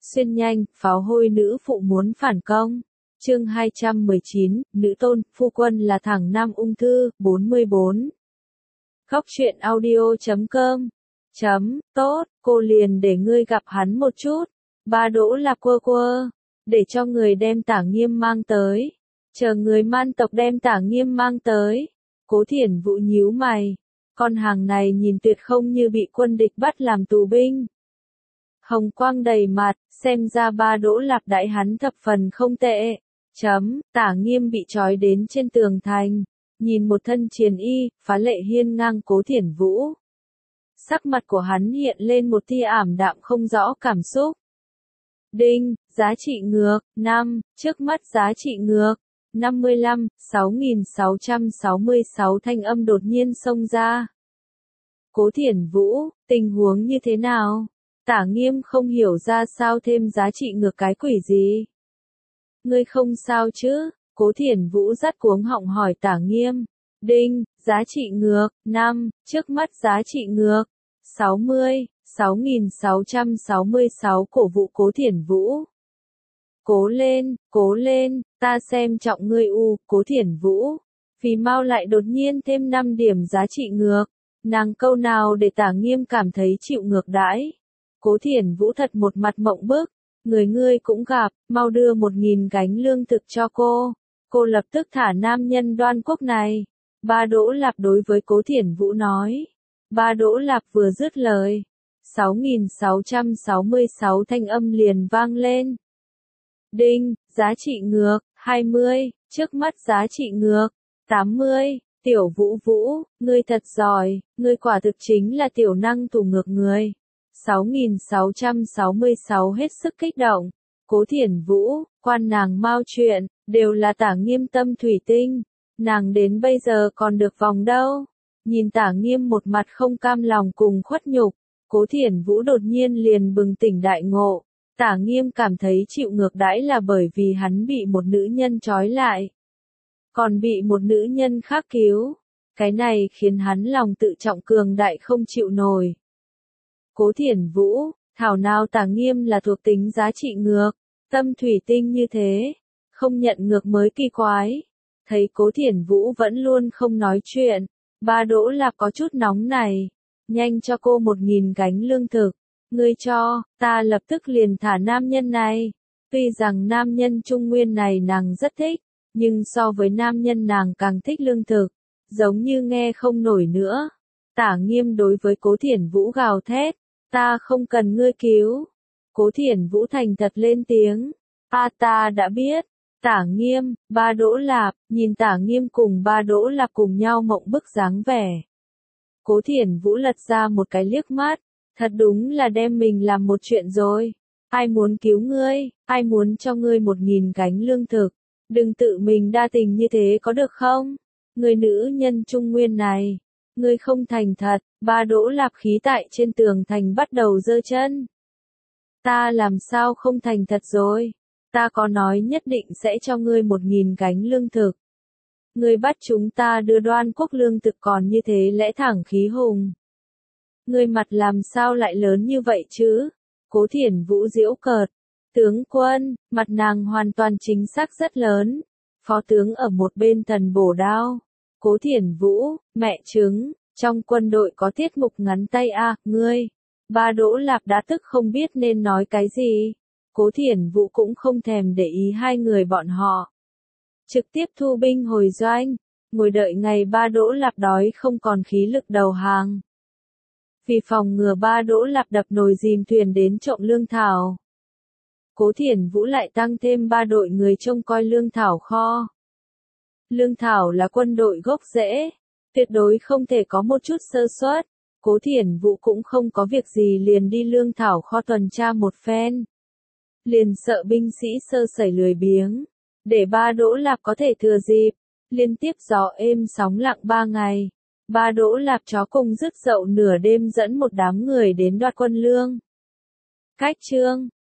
Xuyên nhanh, pháo hôi nữ phụ muốn phản công. Chương 219, nữ tôn, phu quân là thằng nam ung thư, 44. Góc truyện audio.com. Tốt, cô liền để ngươi gặp hắn một chút. Ba Đỗ Lạp quơ, để cho người đem Tả Nghiêm mang tới. Chờ người Man tộc đem Tả Nghiêm mang tới. Cố Thiển Vũ nhíu mày. Con hàng này nhìn tuyệt không như bị quân địch bắt làm tù binh. Hồng quang đầy mặt, xem ra Ba Đỗ Lạp đãi hắn thập phần không tệ. Tả Nghiêm bị trói đến trên tường thành, nhìn một thân chiến y, phá lệ hiên ngang Cố Thiển Vũ. Sắc mặt của hắn hiện lên một tia ảm đạm không rõ cảm xúc. Đinh, giá trị ngược, 5, trước mắt giá trị ngược, 55, 6.666 thanh âm đột nhiên xông ra. Cố Thiển Vũ, tình huống như thế nào? Tả Nghiêm không hiểu ra sao thêm giá trị ngược cái quỷ gì. Ngươi không sao chứ? Cố Thiển Vũ dắt cuống họng hỏi Tả Nghiêm. Đinh, giá trị ngược, 5, trước mắt giá trị ngược, 60, 6.666 cổ vũ Cố Thiển Vũ. Cố lên, ta xem trọng ngươi Cố Thiển Vũ. Vì mau lại đột nhiên thêm 5 điểm giá trị ngược. Nàng câu nào để Tả Nghiêm cảm thấy chịu ngược đãi. Cố Thiển Vũ thật một mặt mộng bức. Ngươi cũng gặp, mau đưa 1.000 gánh lương thực cho cô. Cô lập tức thả nam nhân Đoan Quốc này. Ba Đỗ Lạp đối với Cố Thiển Vũ nói. Ba Đỗ Lạp vừa dứt lời. 6.666 thanh âm liền vang lên. Đinh, giá trị ngược, 20, trước mắt giá trị ngược, 80, Tiểu Vũ Vũ, ngươi thật giỏi, ngươi quả thực chính là tiểu năng thủ ngược người. 6.666 hết sức kích động. Cố Thiển Vũ, quan nàng mau chuyện, đều là Tả Nghiêm tâm thủy tinh. Nàng đến bây giờ còn được vòng đâu. Nhìn Tả Nghiêm một mặt không cam lòng cùng khuất nhục. Cố Thiển Vũ đột nhiên liền bừng tỉnh đại ngộ. Tả Nghiêm cảm thấy chịu ngược đãi là bởi vì hắn bị một nữ nhân trói lại. Còn bị một nữ nhân khác cứu. Cái này khiến hắn lòng tự trọng cường đại không chịu nổi. Cố Thiển Vũ, thảo nào Tả Nghiêm là thuộc tính giá trị ngược, tâm thủy tinh như thế, không nhận ngược mới kỳ quái. Thấy Cố Thiển Vũ vẫn luôn không nói chuyện, Ba Đỗ Lạp có chút nóng này, nhanh cho cô 1.000 gánh lương thực, ngươi cho, ta lập tức liền thả nam nhân này. Tuy rằng nam nhân Trung Nguyên này nàng rất thích, nhưng so với nam nhân nàng càng thích lương thực, giống như nghe không nổi nữa. Tả Nghiêm đối với Cố Thiển Vũ gào thét. Ta không cần ngươi cứu. Cố Thiển Vũ thành thật lên tiếng. Ta đã biết. Tả Nghiêm, Ba Đỗ Lạp, nhìn Tả Nghiêm cùng Ba Đỗ Lạp cùng nhau mộng bức dáng vẻ. Cố Thiển Vũ lật ra một cái liếc mắt. Thật đúng là đem mình làm một chuyện rồi. Ai muốn cứu ngươi, ai muốn cho ngươi 1.000 gánh lương thực. Đừng tự mình đa tình như thế có được không? Người nữ nhân Trung Nguyên này. Ngươi không thành thật. Ba Đỗ Lạp khí tại trên tường thành bắt đầu giơ chân. Ta làm sao không thành thật rồi? Ta có nói nhất định sẽ cho ngươi 1.000 gánh lương thực. Ngươi bắt chúng ta đưa Đoan Quốc lương thực còn như thế lẽ thẳng khí hùng. Ngươi mặt làm sao lại lớn như vậy chứ? Cố Thiển Vũ giễu cợt. Tướng quân, mặt nàng hoàn toàn chính xác rất lớn. Phó tướng ở một bên thần bổ đao. Cố Thiển Vũ, mẹ chứng. Trong quân đội có tiết mục ngắn tay ngươi. Ba Đỗ Lạp đã tức không biết nên nói cái gì. Cố Thiển Vũ cũng không thèm để ý hai người bọn họ. Trực tiếp thu binh hồi doanh, ngồi đợi ngày Ba Đỗ Lạp đói không còn khí lực đầu hàng. Vì phòng ngừa Ba Đỗ Lạp đập nồi dìm thuyền đến trộm lương thảo. Cố Thiển Vũ lại tăng thêm 3 đội người trông coi lương thảo kho. Lương thảo là quân đội gốc rễ. Tuyệt đối không thể có một chút sơ suất. Cố Thiển Vũ cũng không có việc gì liền đi lương thảo kho tuần tra một phen. Liền sợ binh sĩ sơ sẩy lười biếng. Để Ba Đỗ Lạp có thể thừa dịp. Liên tiếp gió êm sóng lặng 3 ngày. Ba Đỗ Lạp chó cùng dứt dậu nửa đêm dẫn một đám người đến đoạt quân lương. Cách chương